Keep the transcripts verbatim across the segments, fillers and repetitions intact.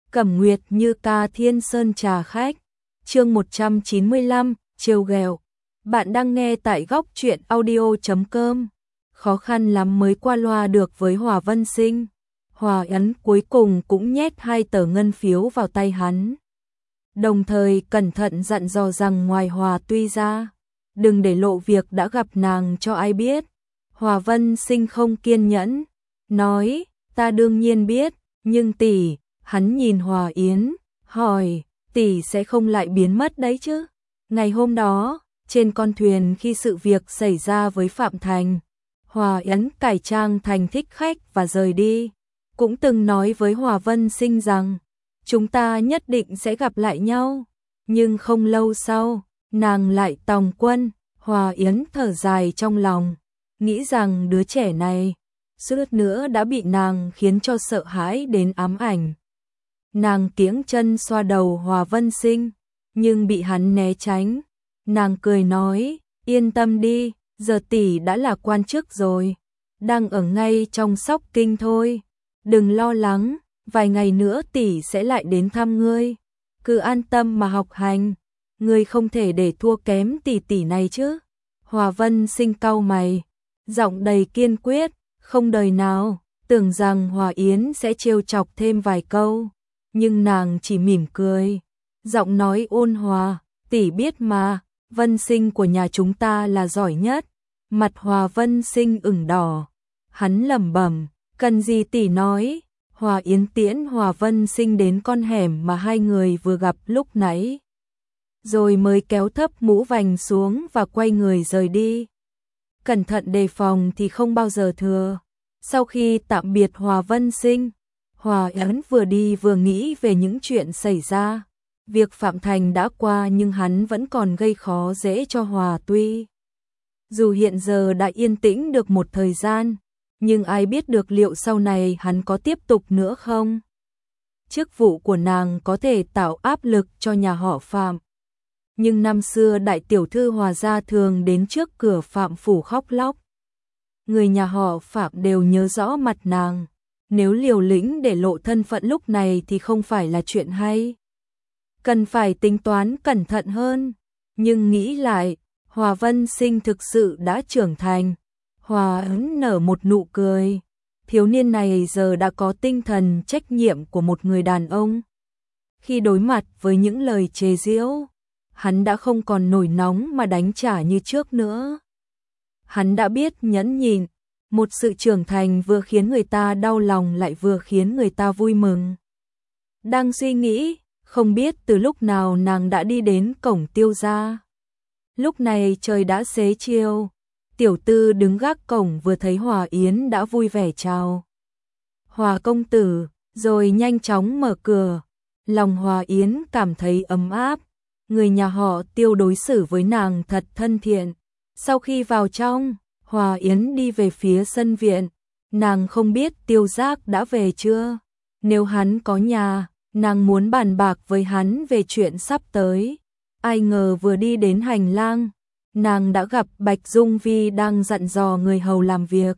Cẩm Nguyệt Như ca Thiên Sơn trà khách. Chương một trăm chín mươi lăm, trêu ghẹo. Bạn đang nghe tại góc truyện audio chấm com. Khó khăn lắm mới qua loa được với Hòa Vân Sinh. Hòa Ấn cuối cùng cũng nhét hai tờ ngân phiếu vào tay hắn. Đồng thời cẩn thận dặn dò rằng ngoài Hòa Tuy ra, đừng để lộ việc đã gặp nàng cho ai biết. Hòa Vân Sinh không kiên nhẫn, nói, ta đương nhiên biết, nhưng tỷ, hắn nhìn Hòa Yến, hỏi, tỷ sẽ không lại biến mất đấy chứ? Ngày hôm đó, trên con thuyền khi sự việc xảy ra với Phạm Thành, Hòa Yến cải trang thành thích khách và rời đi, cũng từng nói với Hòa Vân Sinh rằng, chúng ta nhất định sẽ gặp lại nhau, nhưng không lâu sau, nàng lại tòng quân. Hòa Yến thở dài trong lòng, nghĩ rằng đứa trẻ này, suýt nữa đã bị nàng khiến cho sợ hãi đến ám ảnh. Nàng kiễng chân xoa đầu Hòa Vân Sinh, nhưng bị hắn né tránh. Nàng cười nói, yên tâm đi, giờ tỷ đã là quan chức rồi, đang ở ngay trong Sóc Kinh thôi. Đừng lo lắng, vài ngày nữa tỷ sẽ lại đến thăm ngươi. Cứ an tâm mà học hành, ngươi không thể để thua kém tỷ tỷ này chứ. Hòa Vân Sinh cau mày, giọng đầy kiên quyết, không đời nào, tưởng rằng Hòa Yến sẽ trêu chọc thêm vài câu, nhưng nàng chỉ mỉm cười, giọng nói ôn hòa, tỷ biết mà, Vân Sinh của nhà chúng ta là giỏi nhất. Mặt Hòa Vân Sinh ửng đỏ, hắn lẩm bẩm, cần gì tỷ nói. Hòa Yến tiễn Hòa Vân Sinh đến con hẻm mà hai người vừa gặp lúc nãy, rồi mới kéo thấp mũ vành xuống và quay người rời đi. Cẩn thận đề phòng thì không bao giờ thừa. Sau khi tạm biệt Hòa Vân Sinh, Hòa Yến vừa đi vừa nghĩ về những chuyện xảy ra. Việc Phạm Thành đã qua nhưng hắn vẫn còn gây khó dễ cho Hòa Tuy. Dù hiện giờ đã yên tĩnh được một thời gian, nhưng ai biết được liệu sau này hắn có tiếp tục nữa không? Chức vụ của nàng có thể tạo áp lực cho nhà họ Phạm. Nhưng năm xưa đại tiểu thư Hòa gia thường đến trước cửa Phạm phủ khóc lóc. Người nhà họ Phạm đều nhớ rõ mặt nàng. Nếu liều lĩnh để lộ thân phận lúc này thì không phải là chuyện hay. Cần phải tính toán cẩn thận hơn. Nhưng nghĩ lại, Hòa Vân Sinh thực sự đã trưởng thành. Hòa Ấn nở một nụ cười. Thiếu niên này giờ đã có tinh thần trách nhiệm của một người đàn ông. Khi đối mặt với những lời chế giễu, hắn đã không còn nổi nóng mà đánh trả như trước nữa. Hắn đã biết nhẫn nhịn, một sự trưởng thành vừa khiến người ta đau lòng lại vừa khiến người ta vui mừng. Đang suy nghĩ, không biết từ lúc nào nàng đã đi đến cổng Tiêu gia. Lúc này trời đã xế chiều, tiểu tư đứng gác cổng vừa thấy Hòa Yến đã vui vẻ chào. Hòa công tử, rồi nhanh chóng mở cửa. Lòng Hòa Yến cảm thấy ấm áp. Người nhà họ Tiêu đối xử với nàng thật thân thiện. Sau khi vào trong, Hòa Yến đi về phía sân viện. Nàng không biết Tiêu Giác đã về chưa. Nếu hắn có nhà, nàng muốn bàn bạc với hắn về chuyện sắp tới. Ai ngờ vừa đi đến hành lang, nàng đã gặp Bạch Dung Vi đang dặn dò người hầu làm việc.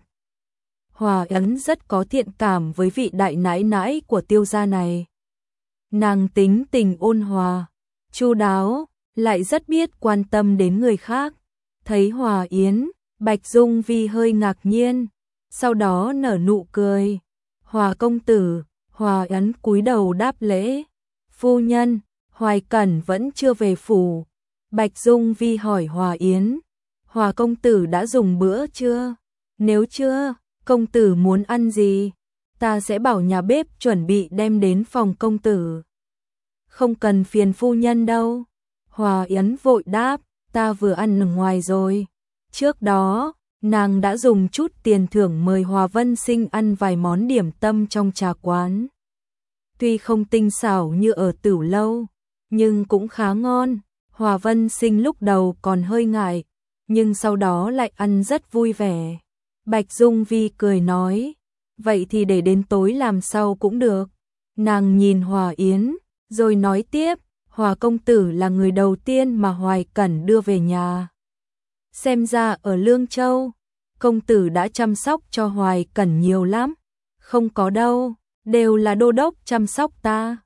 Hòa Yến rất có thiện cảm với vị đại nãi nãi của Tiêu gia này. Nàng tính tình ôn hòa, chu đáo, lại rất biết quan tâm đến người khác. Thấy Hòa Yến, Bạch Dung Vi hơi ngạc nhiên, sau đó nở nụ cười. Hòa công tử, Hòa Yến cúi đầu đáp lễ. Phu nhân, Hoài Cẩn vẫn chưa về phủ. Bạch Dung Vi hỏi Hòa Yến, Hòa công tử đã dùng bữa chưa? Nếu chưa, công tử muốn ăn gì? Ta sẽ bảo nhà bếp chuẩn bị đem đến phòng công tử. Không cần phiền phu nhân đâu. Hòa Yến vội đáp, ta vừa ăn ở ngoài rồi. Trước đó, nàng đã dùng chút tiền thưởng mời Hòa Vân Sinh ăn vài món điểm tâm trong trà quán. Tuy không tinh xảo như ở Tửu lâu, nhưng cũng khá ngon. Hòa Vân Sinh lúc đầu còn hơi ngại, nhưng sau đó lại ăn rất vui vẻ. Bạch Dung Vi cười nói, vậy thì để đến tối làm sau cũng được. Nàng nhìn Hòa Yến, rồi nói tiếp, Hòa công tử là người đầu tiên mà Hoài Cẩn đưa về nhà. Xem ra ở Lương Châu, công tử đã chăm sóc cho Hoài Cẩn nhiều lắm. Không có đâu, đều là đô đốc chăm sóc ta.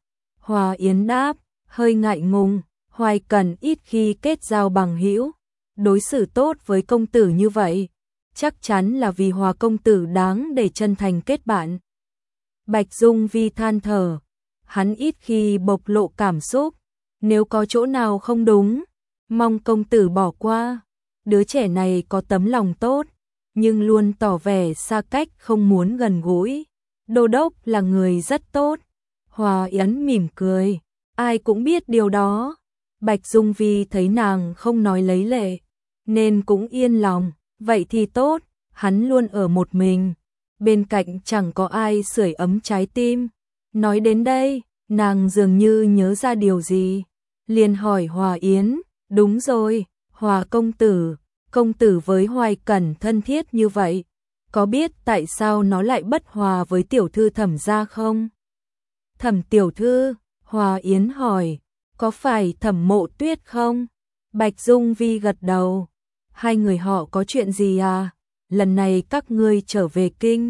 Hòa Yến đáp, hơi ngại ngùng, Hoài Cẩn ít khi kết giao bằng hữu, đối xử tốt với công tử như vậy, chắc chắn là vì Hòa công tử đáng để chân thành kết bạn. Bạch Dung Vi than thở, hắn ít khi bộc lộ cảm xúc, nếu có chỗ nào không đúng, mong công tử bỏ qua. Đứa trẻ này có tấm lòng tốt, nhưng luôn tỏ vẻ xa cách không muốn gần gũi. Đô đốc là người rất tốt. Hòa Yến mỉm cười, ai cũng biết điều đó. Bạch Dung Vi thấy nàng không nói lấy lệ, nên cũng yên lòng, vậy thì tốt, hắn luôn ở một mình, bên cạnh chẳng có ai sưởi ấm trái tim. Nói đến đây, nàng dường như nhớ ra điều gì, liền hỏi Hòa Yến, đúng rồi, Hòa công tử, công tử với Hoài Cẩn thân thiết như vậy, có biết tại sao nó lại bất hòa với tiểu thư Thẩm gia không? Thẩm tiểu thư, Hòa Yến hỏi, có phải Thẩm Mộ Tuyết không? Bạch Dung Vi gật đầu, hai người họ có chuyện gì à? Lần này các ngươi trở về kinh.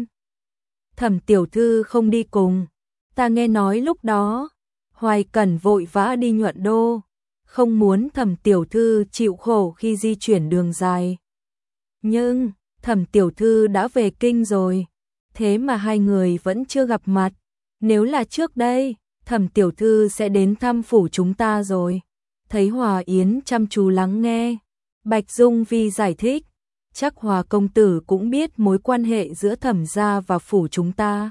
Thẩm tiểu thư không đi cùng, ta nghe nói lúc đó, Hoài Cẩn vội vã đi Nhuận Đô, không muốn Thẩm tiểu thư chịu khổ khi di chuyển đường dài. Nhưng, Thẩm tiểu thư đã về kinh rồi, thế mà hai người vẫn chưa gặp mặt. Nếu là trước đây, Thẩm tiểu thư sẽ đến thăm phủ chúng ta rồi. Thấy Hòa Yến chăm chú lắng nghe, Bạch Dung Vi giải thích, chắc Hòa công tử cũng biết mối quan hệ giữa Thẩm gia và phủ chúng ta.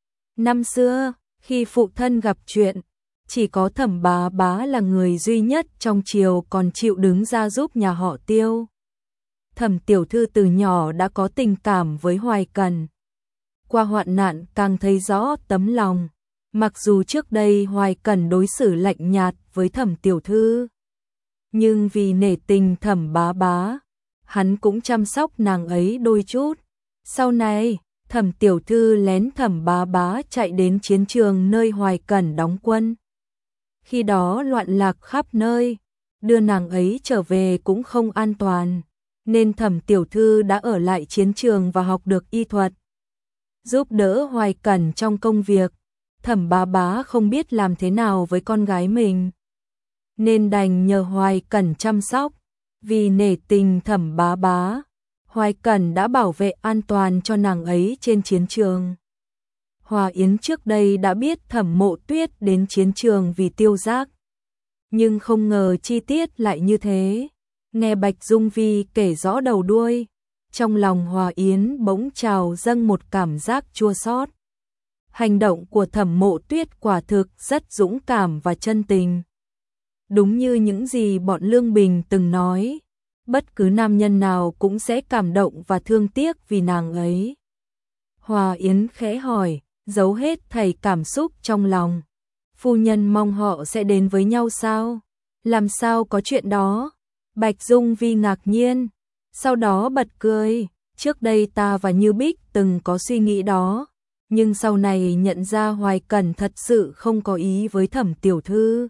Năm xưa, khi phụ thân gặp chuyện, chỉ có Thẩm bá bá là người duy nhất trong triều còn chịu đứng ra giúp nhà họ Tiêu. Thẩm tiểu thư từ nhỏ đã có tình cảm với Hoài Cẩn. Qua hoạn nạn càng thấy rõ tấm lòng, mặc dù trước đây Hoài Cẩn đối xử lạnh nhạt với Thẩm tiểu thư, nhưng vì nể tình Thẩm bá bá, hắn cũng chăm sóc nàng ấy đôi chút. Sau này, Thẩm tiểu thư lén Thẩm bá bá chạy đến chiến trường nơi Hoài Cẩn đóng quân. Khi đó loạn lạc khắp nơi, đưa nàng ấy trở về cũng không an toàn, nên Thẩm tiểu thư đã ở lại chiến trường và học được y thuật, giúp đỡ Hoài Cẩn trong công việc. Thẩm bá bá không biết làm thế nào với con gái mình, nên đành nhờ Hoài Cẩn chăm sóc. Vì nể tình Thẩm bá bá, Hoài Cẩn đã bảo vệ an toàn cho nàng ấy trên chiến trường. Hòa Yến trước đây đã biết Thẩm Mộ Tuyết đến chiến trường vì Tiêu Giác, nhưng không ngờ chi tiết lại như thế. Nghe Bạch Dung Vi kể rõ đầu đuôi, trong lòng Hòa Yến bỗng trào dâng một cảm giác chua xót. Hành động của Thẩm Mộ Tuyết quả thực rất dũng cảm và chân tình. Đúng như những gì bọn Lương Bình từng nói, bất cứ nam nhân nào cũng sẽ cảm động và thương tiếc vì nàng ấy. Hòa Yến khẽ hỏi, giấu hết thảy cảm xúc trong lòng. Phu nhân mong họ sẽ đến với nhau sao? Làm sao có chuyện đó? Bạch Dung Vi ngạc nhiên, sau đó bật cười. Trước đây ta và Như Bích từng có suy nghĩ đó, nhưng sau này nhận ra Hoài Cẩn thật sự không có ý với Thẩm tiểu thư,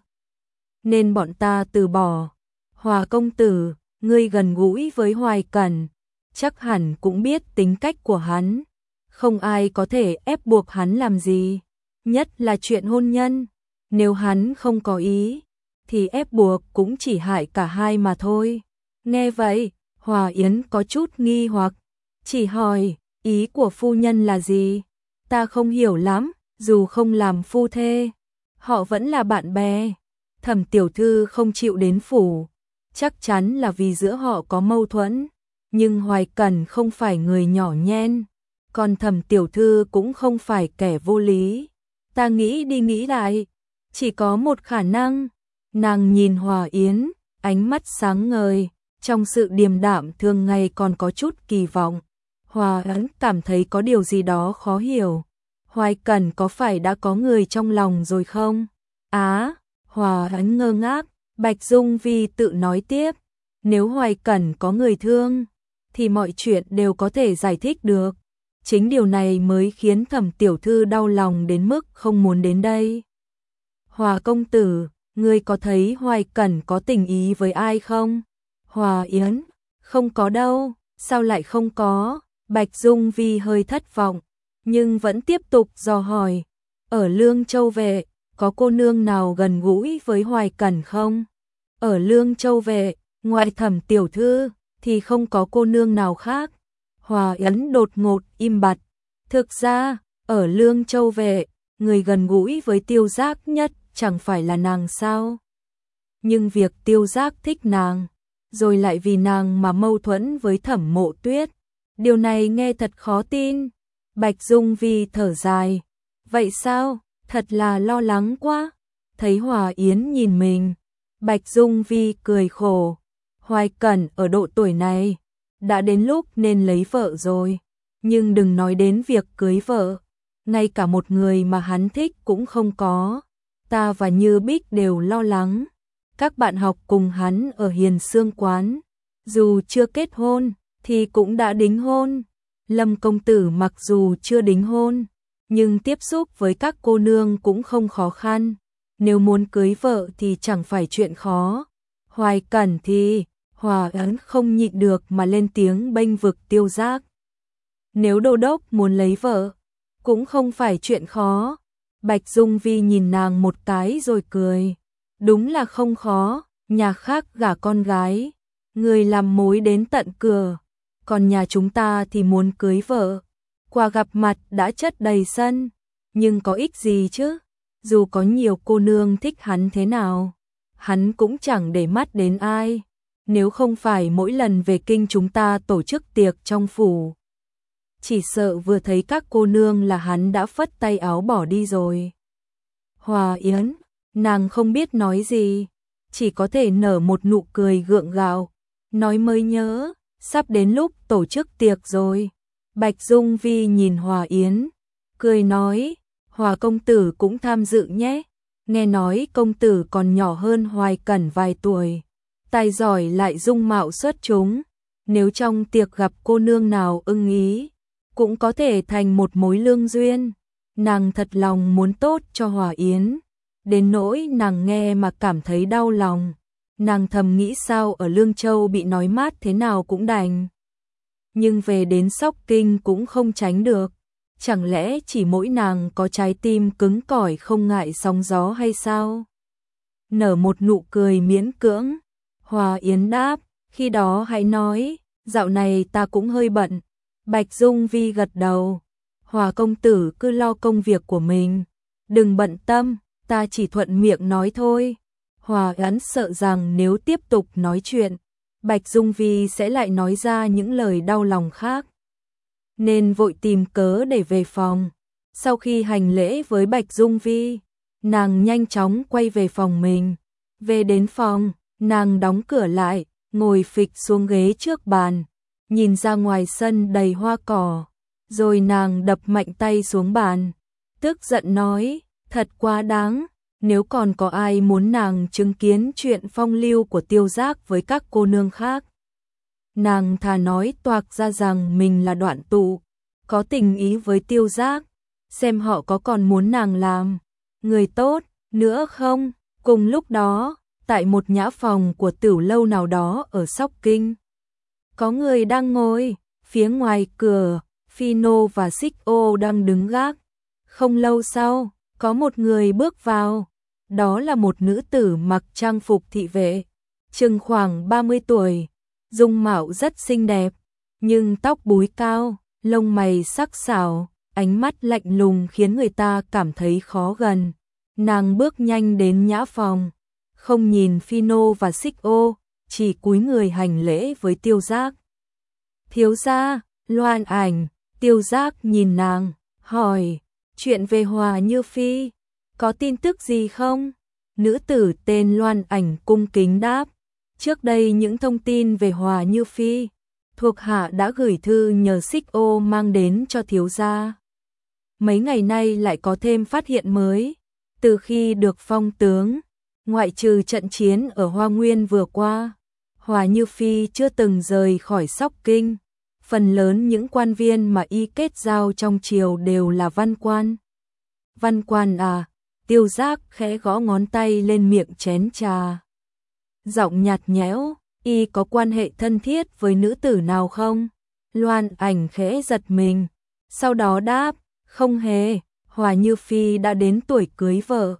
nên bọn ta từ bỏ. Hòa công tử, ngươi gần gũi với Hoài Cẩn, chắc hẳn cũng biết tính cách của hắn, không ai có thể ép buộc hắn làm gì, nhất là chuyện hôn nhân. Nếu hắn không có ý, thì ép buộc cũng chỉ hại cả hai mà thôi. Nghe vậy, Hòa Yến có chút nghi hoặc, chỉ hỏi, ý của phu nhân là gì? Ta không hiểu lắm, dù không làm phu thê, họ vẫn là bạn bè. Thẩm tiểu thư không chịu đến phủ, chắc chắn là vì giữa họ có mâu thuẫn, nhưng Hoài Cẩn không phải người nhỏ nhen, còn Thẩm tiểu thư cũng không phải kẻ vô lý. Ta nghĩ đi nghĩ lại, chỉ có một khả năng. Nàng nhìn Hòa Yến, ánh mắt sáng ngời, trong sự điềm đạm thường ngày còn có chút kỳ vọng. Hòa Yến cảm thấy có điều gì đó khó hiểu. Hoài Cẩn có phải đã có người trong lòng rồi không? Á, Hòa Yến ngơ ngác. Bạch Dung Vi tự nói tiếp, nếu Hoài Cẩn có người thương, thì mọi chuyện đều có thể giải thích được. Chính điều này mới khiến Thẩm tiểu thư đau lòng đến mức không muốn đến đây. Hòa công tử, ngươi có thấy Hoài Cẩn có tình ý với ai không? Hòa Yến, không có đâu. Sao lại không có? Bạch Dung Vi hơi thất vọng, nhưng vẫn tiếp tục dò hỏi. Ở Lương Châu về, có cô nương nào gần gũi với Hoài Cẩn không? Ở Lương Châu Vệ, ngoại Thẩm tiểu thư, thì không có cô nương nào khác. Hòa Yến đột ngột im bặt. Thực ra, ở Lương Châu Vệ, người gần gũi với Tiêu Giác nhất chẳng phải là nàng sao? Nhưng việc Tiêu Giác thích nàng, rồi lại vì nàng mà mâu thuẫn với Thẩm Mộ Tuyết, điều này nghe thật khó tin. Bạch Dung Vi thở dài. Vậy sao? Thật là lo lắng quá. Thấy Hòa Yến nhìn mình, Bạch Dung Vi cười khổ. Hoài Cẩn ở độ tuổi này, đã đến lúc nên lấy vợ rồi. Nhưng đừng nói đến việc cưới vợ, ngay cả một người mà hắn thích cũng không có. Ta và Như Bích đều lo lắng. Các bạn học cùng hắn ở Hiền Xương Quán, dù chưa kết hôn, thì cũng đã đính hôn. Lâm công tử mặc dù chưa đính hôn, nhưng tiếp xúc với các cô nương cũng không khó khăn. Nếu muốn cưới vợ thì chẳng phải chuyện khó. Hoài Cẩn thì, Hòa Ấn không nhịn được mà lên tiếng bênh vực Tiêu Giác. Nếu đô đốc muốn lấy vợ, cũng không phải chuyện khó. Bạch Dung Vi nhìn nàng một cái rồi cười. Đúng là không khó, nhà khác gả con gái, người làm mối đến tận cửa. Còn nhà chúng ta thì muốn cưới vợ, qua gặp mặt đã chất đầy sân. Nhưng có ích gì chứ? Dù có nhiều cô nương thích hắn thế nào, hắn cũng chẳng để mắt đến ai. Nếu không phải mỗi lần về kinh chúng ta tổ chức tiệc trong phủ, chỉ sợ vừa thấy các cô nương là hắn đã phất tay áo bỏ đi rồi. Hòa Yến, nàng không biết nói gì, chỉ có thể nở một nụ cười gượng gạo. Nói mới nhớ, sắp đến lúc tổ chức tiệc rồi. Bạch Dung Vi nhìn Hòa Yến, cười nói, Hòa công tử cũng tham dự nhé. Nghe nói công tử còn nhỏ hơn Hoài Cẩn vài tuổi, tài giỏi lại dung mạo xuất chúng. Nếu trong tiệc gặp cô nương nào ưng ý, cũng có thể thành một mối lương duyên. Nàng thật lòng muốn tốt cho Hòa Yến, đến nỗi nàng nghe mà cảm thấy đau lòng. Nàng thầm nghĩ sao ở Lương Châu bị nói mát thế nào cũng đành, nhưng về đến Sóc Kinh cũng không tránh được. Chẳng lẽ chỉ mỗi nàng có trái tim cứng cỏi không ngại sóng gió hay sao? Nở một nụ cười miễn cưỡng, Hòa Yến đáp, khi đó hãy nói, dạo này ta cũng hơi bận. Bạch Dung Vi gật đầu, Hòa công tử cứ lo công việc của mình, đừng bận tâm, ta chỉ thuận miệng nói thôi. Hòa Yến sợ rằng nếu tiếp tục nói chuyện, Bạch Dung Vi sẽ lại nói ra những lời đau lòng khác, nên vội tìm cớ để về phòng. Sau khi hành lễ với Bạch Dung Vi, nàng nhanh chóng quay về phòng mình. Về đến phòng, nàng đóng cửa lại, ngồi phịch xuống ghế trước bàn, nhìn ra ngoài sân đầy hoa cỏ, rồi nàng đập mạnh tay xuống bàn, tức giận nói, thật quá đáng. Nếu còn có ai muốn nàng chứng kiến chuyện phong lưu của Tiêu Giác với các cô nương khác, nàng thà nói toạc ra rằng mình là Đoạn Tụ, có tình ý với Tiêu Giác, xem họ có còn muốn nàng làm người tốt nữa không. Cùng lúc đó, tại một nhã phòng của tửu lâu nào đó ở Sóc Kinh, có người đang ngồi. Phía ngoài cửa, Phi Nô và Xích Ô đang đứng gác. Không lâu sau, có một người bước vào. Đó là một nữ tử mặc trang phục thị vệ, chừng khoảng ba mươi tuổi, dung mạo rất xinh đẹp, nhưng tóc búi cao, lông mày sắc sảo, ánh mắt lạnh lùng khiến người ta cảm thấy khó gần. Nàng bước nhanh đến nhã phòng, không nhìn Phi Nô và Xích Ô, chỉ cúi người hành lễ với Tiêu Giác. Thiếu gia, Loan Ảnh. Tiêu Giác nhìn nàng, hỏi, chuyện về Hòa Như Phi, có tin tức gì không? Nữ tử tên Loan Ảnh cung kính đáp, trước đây những thông tin về Hòa Như Phi, thuộc hạ đã gửi thư nhờ Xích Ô mang đến cho thiếu gia. Mấy ngày nay lại có thêm phát hiện mới. Từ khi được phong tướng, ngoại trừ trận chiến ở Hoa Nguyên vừa qua, Hòa Như Phi chưa từng rời khỏi Sóc Kinh. Phần lớn những quan viên mà y kết giao trong triều đều là văn quan. Văn quan à? Tiêu Giác khẽ gõ ngón tay lên miệng chén trà. Giọng nhạt nhẽo, y có quan hệ thân thiết với nữ tử nào không? Loan Ảnh khẽ giật mình, sau đó đáp, không hề. Hòa Như Phi đã đến tuổi cưới vợ,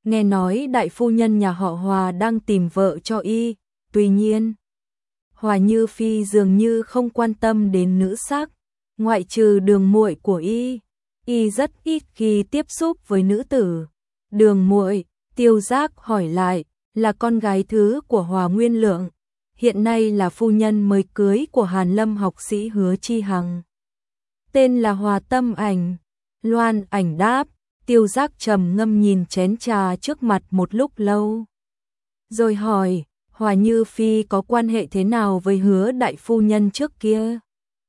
nghe nói đại phu nhân nhà họ Hòa đang tìm vợ cho y, tuy nhiên, Hòa Như Phi dường như không quan tâm đến nữ sắc, ngoại trừ Đường muội của y, y rất ít khi tiếp xúc với nữ tử. Đường muội, Tiêu Giác hỏi lại, là con gái thứ của Hòa Nguyên Lượng, hiện nay là phu nhân mới cưới của Hàn Lâm học sĩ Hứa Chi Hằng. Tên là Hòa Tâm Ảnh. Loan Ảnh đáp. Tiêu Giác trầm ngâm nhìn chén trà trước mặt một lúc lâu, rồi hỏi, Hòa Như Phi có quan hệ thế nào với Hứa đại phu nhân trước kia?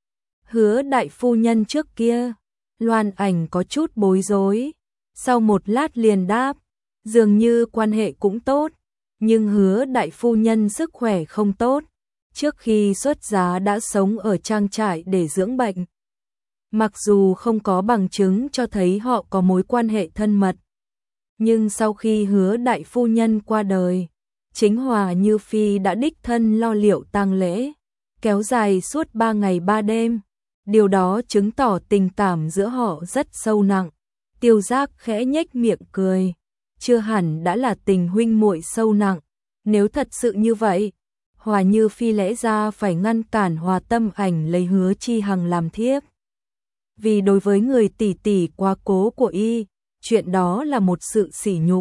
Hứa đại phu nhân trước kia? Loan Ảnh có chút bối rối, sau một lát liền đáp, dường như quan hệ cũng tốt, nhưng Hứa đại phu nhân sức khỏe không tốt, trước khi xuất giá đã sống ở trang trại để dưỡng bệnh. Mặc dù không có bằng chứng cho thấy họ có mối quan hệ thân mật, nhưng sau khi Hứa đại phu nhân qua đời, chính Hòa Như Phi đã đích thân lo liệu tang lễ, kéo dài suốt ba ngày ba đêm. Điều đó chứng tỏ tình cảm giữa họ rất sâu nặng. Tiêu Giác khẽ nhếch miệng cười, chưa hẳn đã là tình huynh muội sâu nặng. Nếu thật sự như vậy, Hòa Như Phi lẽ ra phải ngăn cản Hòa Tâm Ảnh lấy Hứa Chi Hằng làm thiếp. Vì đối với người tỷ tỷ quá cố của y, chuyện đó là một sự sỉ nhục,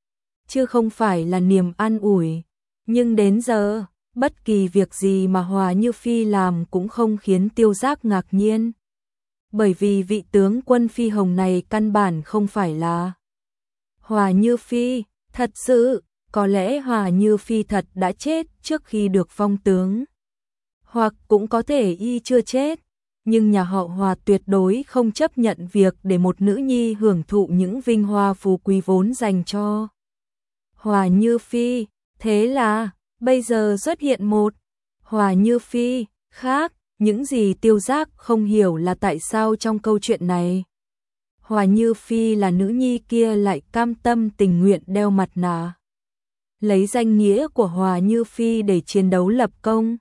chứ không phải là niềm an ủi. Nhưng đến giờ, bất kỳ việc gì mà Hòa Như Phi làm cũng không khiến Tiêu Giác ngạc nhiên. Bởi vì vị tướng quân Phi Hồng này căn bản không phải là Hòa Như Phi. Thật sự, có lẽ Hòa Như Phi thật đã chết trước khi được phong tướng. Hoặc cũng có thể y chưa chết. Nhưng nhà họ Hòa tuyệt đối không chấp nhận việc để một nữ nhi hưởng thụ những vinh hoa phú quý vốn dành cho Hòa Như Phi. Thế là, bây giờ xuất hiện một Hòa Như Phi khác. Những gì Tiêu Giác không hiểu là tại sao trong câu chuyện này, Hòa Như Phi là nữ nhi kia lại cam tâm tình nguyện đeo mặt nạ, lấy danh nghĩa của Hòa Như Phi để chiến đấu lập công.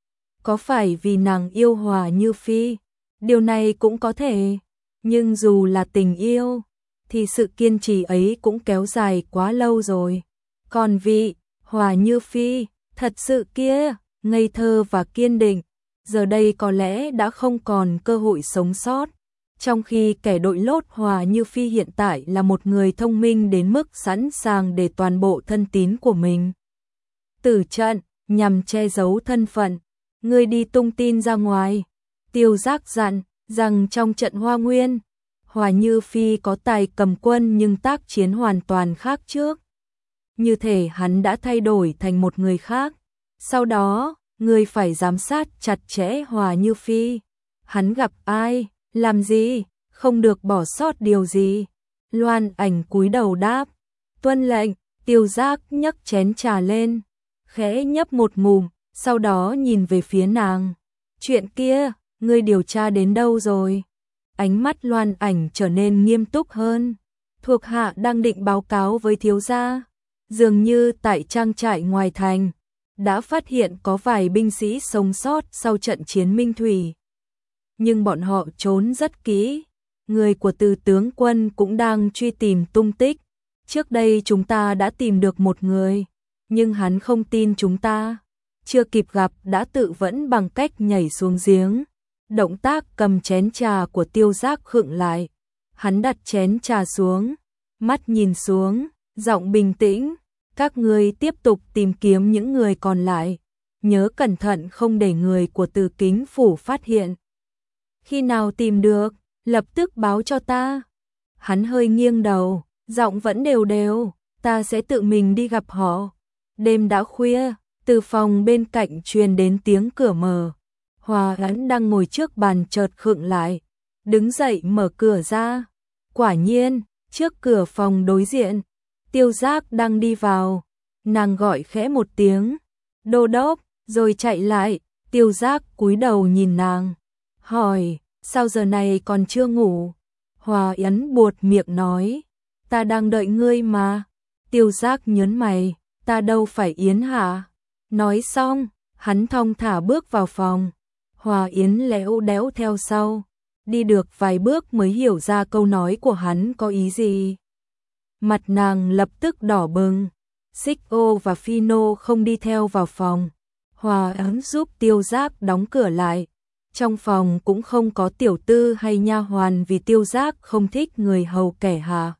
Có phải vì nàng yêu Hòa Như Phi? Điều này cũng có thể, nhưng dù là tình yêu, thì sự kiên trì ấy cũng kéo dài quá lâu rồi. Còn vị Hòa Như Phi thật sự kia, ngây thơ và kiên định, giờ đây có lẽ đã không còn cơ hội sống sót. Trong khi kẻ đội lốt Hòa Như Phi hiện tại là một người thông minh đến mức sẵn sàng để toàn bộ thân tín của mình tử trận nhằm che giấu thân phận. Ngươi đi tung tin ra ngoài. Tiêu Giác dặn rằng trong trận Hoa Nguyên, Hòa Như Phi có tài cầm quân nhưng tác chiến hoàn toàn khác trước. Như thể hắn đã thay đổi thành một người khác. Sau đó, ngươi phải giám sát chặt chẽ Hòa Như Phi. Hắn gặp ai, làm gì, không được bỏ sót điều gì. Loan Ảnh cúi đầu đáp, tuân lệnh. Tiêu Giác nhấc chén trà lên, khẽ nhấp một ngụm, sau đó nhìn về phía nàng. Chuyện kia, ngươi điều tra đến đâu rồi? Ánh mắt Loan Ảnh trở nên nghiêm túc hơn. Thuộc hạ đang định báo cáo với thiếu gia. Dường như tại trang trại ngoài thành, đã phát hiện có vài binh sĩ sống sót sau trận chiến Minh Thủy. Nhưng bọn họ trốn rất kỹ. Người của Từ tướng quân cũng đang truy tìm tung tích. Trước đây chúng ta đã tìm được một người, nhưng hắn không tin chúng ta. Chưa kịp gặp đã tự vẫn bằng cách nhảy xuống giếng. Động tác cầm chén trà của Tiêu Giác khựng lại. Hắn đặt chén trà xuống, mắt nhìn xuống, giọng bình tĩnh. Các ngươi tiếp tục tìm kiếm những người còn lại. Nhớ cẩn thận không để người của Từ Kính phủ phát hiện. Khi nào tìm được, lập tức báo cho ta. Hắn hơi nghiêng đầu, giọng vẫn đều đều. Ta sẽ tự mình đi gặp họ. Đêm đã khuya, từ phòng bên cạnh truyền đến tiếng cửa mở. Hòa Ấn đang ngồi trước bàn chợt khựng lại, đứng dậy mở cửa ra. Quả nhiên, trước cửa phòng đối diện, Tiêu Giác đang đi vào. Nàng gọi khẽ một tiếng, đô đốc, rồi chạy lại. Tiêu Giác cúi đầu nhìn nàng, hỏi, sao giờ này còn chưa ngủ? Hòa Ấn buột miệng nói, ta đang đợi ngươi mà. Tiêu Giác nhớn mày, ta đâu phải Yến hả? Nói xong, hắn thong thả bước vào phòng. Hòa Yến léo đéo theo sau, đi được vài bước mới hiểu ra câu nói của hắn có ý gì. Mặt nàng lập tức đỏ bừng. Xích Ô và Phino không đi theo vào phòng. Hòa Ấn giúp Tiêu Giác đóng cửa lại. Trong phòng cũng không có tiểu tư hay nha hoàn vì Tiêu Giác không thích người hầu kẻ hạ.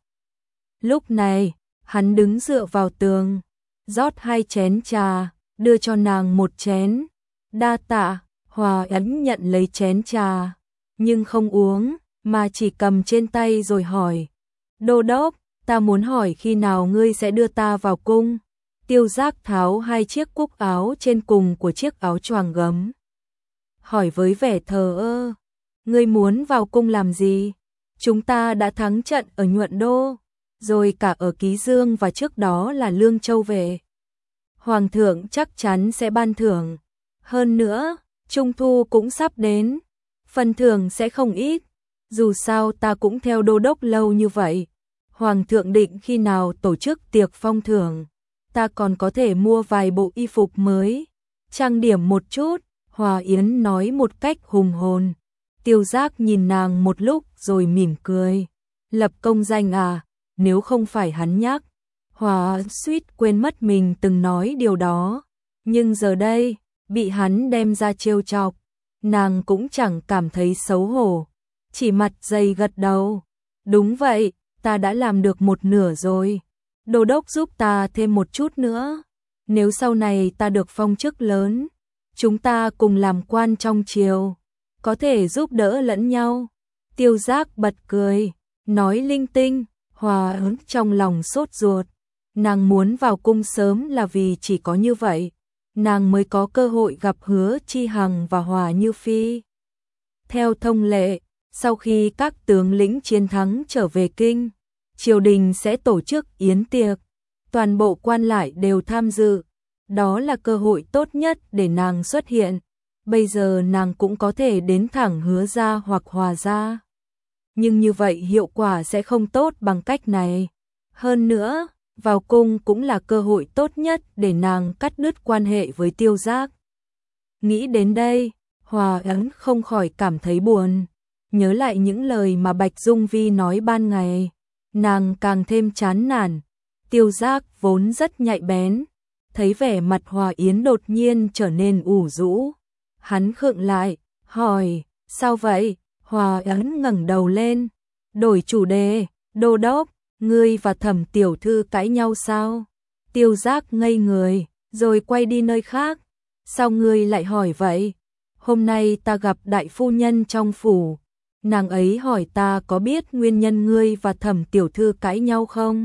Lúc này, hắn đứng dựa vào tường, rót hai chén trà, đưa cho nàng một chén. Đa tạ. Hòa Ấn nhận lấy chén trà, nhưng không uống, mà chỉ cầm trên tay rồi hỏi. Đô đốc, ta muốn hỏi khi nào ngươi sẽ đưa ta vào cung. Tiêu Giác tháo hai chiếc cúc áo trên cùng của chiếc áo choàng gấm. Hỏi với vẻ thờ ơ. Ngươi muốn vào cung làm gì? Chúng ta đã thắng trận ở Nhuận Đô, rồi cả ở Ký Dương và trước đó là Lương Châu về. Hoàng thượng chắc chắn sẽ ban thưởng. Hơn nữa, Trung thu cũng sắp đến. Phần thưởng sẽ không ít. Dù sao ta cũng theo đô đốc lâu như vậy. Hoàng thượng định khi nào tổ chức tiệc phong thưởng, ta còn có thể mua vài bộ y phục mới, trang điểm một chút. Hòa Yến nói một cách hùng hồn. Tiêu Giác nhìn nàng một lúc rồi mỉm cười. Lập công danh à? Nếu không phải hắn nhắc, Hòa suýt quên mất mình từng nói điều đó. Nhưng giờ đây, bị hắn đem ra trêu chọc, nàng cũng chẳng cảm thấy xấu hổ, chỉ mặt dày gật đầu. Đúng vậy, ta đã làm được một nửa rồi. Đô đốc giúp ta thêm một chút nữa. Nếu sau này ta được phong chức lớn, chúng ta cùng làm quan trong triều, có thể giúp đỡ lẫn nhau. Tiêu Giác bật cười, nói linh tinh. Hòa Ấn trong lòng sốt ruột. Nàng muốn vào cung sớm là vì chỉ có như vậy, nàng mới có cơ hội gặp Hứa Chi Hằng và Hòa Như Phi. Theo thông lệ, sau khi các tướng lĩnh chiến thắng trở về kinh, triều đình sẽ tổ chức yến tiệc, toàn bộ quan lại đều tham dự. Đó là cơ hội tốt nhất để nàng xuất hiện. Bây giờ nàng cũng có thể đến thẳng Hứa gia hoặc Hòa gia. Nhưng như vậy hiệu quả sẽ không tốt bằng cách này. Hơn nữa, vào cung cũng là cơ hội tốt nhất để nàng cắt đứt quan hệ với Tiêu Giác. Nghĩ đến đây, Hòa Ấn không khỏi cảm thấy buồn. Nhớ lại những lời mà Bạch Dung Vi nói ban ngày, nàng càng thêm chán nản. Tiêu Giác vốn rất nhạy bén, thấy vẻ mặt Hòa Yến đột nhiên trở nên ủ rũ. Hắn khựng lại, hỏi, sao vậy? Hòa Ấn ngẩng đầu lên, đổi chủ đề. Đô đốc, ngươi và Thẩm tiểu thư cãi nhau sao? Tiêu Giác ngây người, rồi quay đi nơi khác. Sao ngươi lại hỏi vậy? Hôm nay ta gặp đại phu nhân trong phủ, nàng ấy hỏi ta có biết nguyên nhân ngươi và Thẩm tiểu thư cãi nhau không?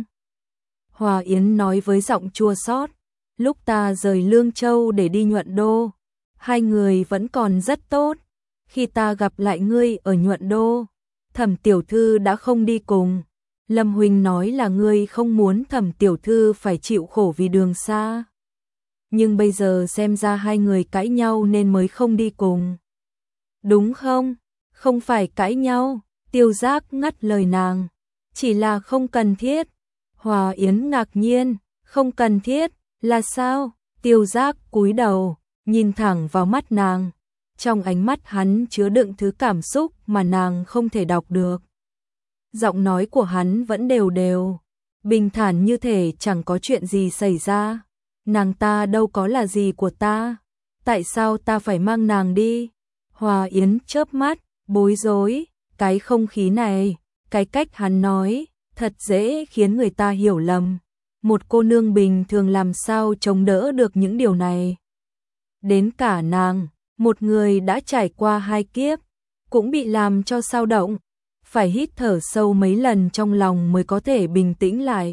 Hòa Yến nói với giọng chua xót. Lúc ta rời Lương Châu để đi Nhuận Đô, hai người vẫn còn rất tốt. Khi ta gặp lại ngươi ở Nhuận Đô, Thẩm tiểu thư đã không đi cùng. Lâm huynh nói là ngươi không muốn Thẩm tiểu thư phải chịu khổ vì đường xa. Nhưng bây giờ xem ra hai người cãi nhau nên mới không đi cùng. Đúng không? Không phải cãi nhau. Tiêu Giác ngắt lời nàng. Chỉ là không cần thiết. Hòa Yến ngạc nhiên. Không cần thiết, là sao? Tiêu Giác cúi đầu, nhìn thẳng vào mắt nàng. Trong ánh mắt hắn chứa đựng thứ cảm xúc mà nàng không thể đọc được. Giọng nói của hắn vẫn đều đều, bình thản như thể chẳng có chuyện gì xảy ra. Nàng ta đâu có là gì của ta, tại sao ta phải mang nàng đi? Hòa Yến chớp mắt, bối rối. Cái không khí này, cái cách hắn nói, thật dễ khiến người ta hiểu lầm. Một cô nương bình thường làm sao chống đỡ được những điều này? Đến cả nàng, một người đã trải qua hai kiếp, cũng bị làm cho xao động, phải hít thở sâu mấy lần trong lòng mới có thể bình tĩnh lại.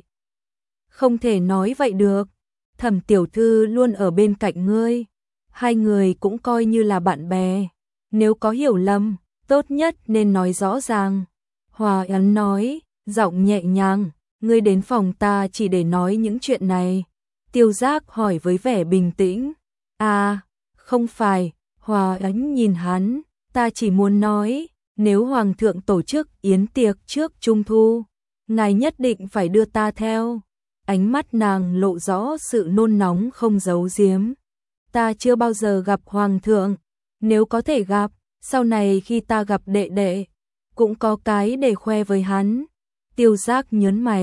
Không thể nói vậy được, Thẩm tiểu thư luôn ở bên cạnh ngươi, hai người cũng coi như là bạn bè, nếu có hiểu lầm, tốt nhất nên nói rõ ràng. Hòa Ấn nói, giọng nhẹ nhàng, ngươi đến phòng ta chỉ để nói những chuyện này. Tiêu Giác hỏi với vẻ bình tĩnh. À, không phải. Hòa Ấn nhìn hắn, ta chỉ muốn nói, nếu Hoàng thượng tổ chức yến tiệc trước Trung thu, ngài nhất định phải đưa ta theo. Ánh mắt nàng lộ rõ sự nôn nóng không giấu giếm. Ta chưa bao giờ gặp Hoàng thượng, nếu có thể gặp, sau này khi ta gặp đệ đệ, cũng có cái để khoe với hắn. Tiêu Giác nhớn mày,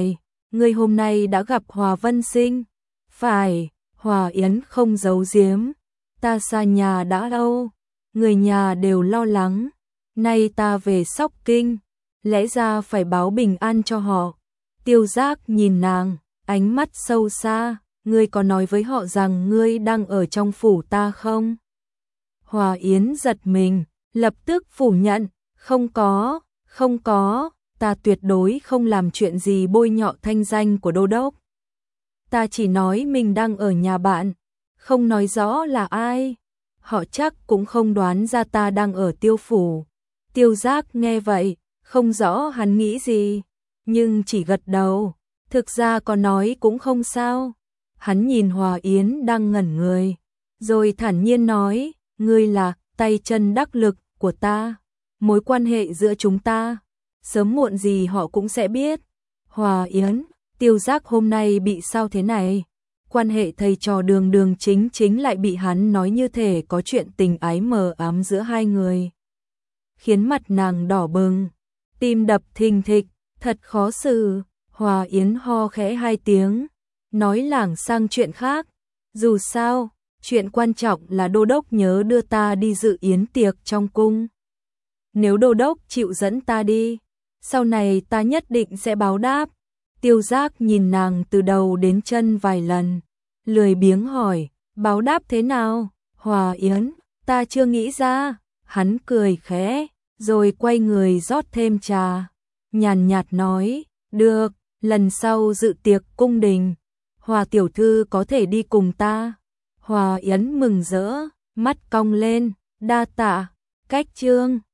ngươi hôm nay đã gặp Hòa Vân Sinh. Phải, Hòa Yến không giấu giếm, ta xa nhà đã lâu, người nhà đều lo lắng, nay ta về Sóc Kinh, lẽ ra phải báo bình an cho họ. Tiêu Giác nhìn nàng, ánh mắt sâu xa, ngươi có nói với họ rằng ngươi đang ở trong phủ ta không? Hòa Yến giật mình, lập tức phủ nhận, không có, không có, ta tuyệt đối không làm chuyện gì bôi nhọ thanh danh của đô đốc. Ta chỉ nói mình đang ở nhà bạn, không nói rõ là ai. Họ chắc cũng không đoán ra ta đang ở Tiêu phủ. Tiêu Giác nghe vậy, không rõ hắn nghĩ gì, nhưng chỉ gật đầu, thực ra có nói cũng không sao. Hắn nhìn Hòa Yến đang ngẩn người, rồi thản nhiên nói, ngươi là tay chân đắc lực của ta, mối quan hệ giữa chúng ta, sớm muộn gì họ cũng sẽ biết. Hòa Yến, Tiêu Giác hôm nay bị sao thế này? Quan hệ thầy trò Đường Đường chính chính lại bị hắn nói như thể có chuyện tình ái mờ ám giữa hai người, khiến mặt nàng đỏ bừng, tim đập thình thịch, thật khó xử. Hòa Yến ho khẽ hai tiếng, nói lảng sang chuyện khác, dù sao, chuyện quan trọng là đô đốc nhớ đưa ta đi dự yến tiệc trong cung. Nếu đô đốc chịu dẫn ta đi, sau này ta nhất định sẽ báo đáp. Tiêu Giác nhìn nàng từ đầu đến chân vài lần, lười biếng hỏi, báo đáp thế nào? Hòa Yến, ta chưa nghĩ ra. Hắn cười khẽ, rồi quay người rót thêm trà, nhàn nhạt nói, được, lần sau dự tiệc cung đình, Hòa tiểu thư có thể đi cùng ta. Hòa Yến mừng rỡ, mắt cong lên, đa tạ. Cách chương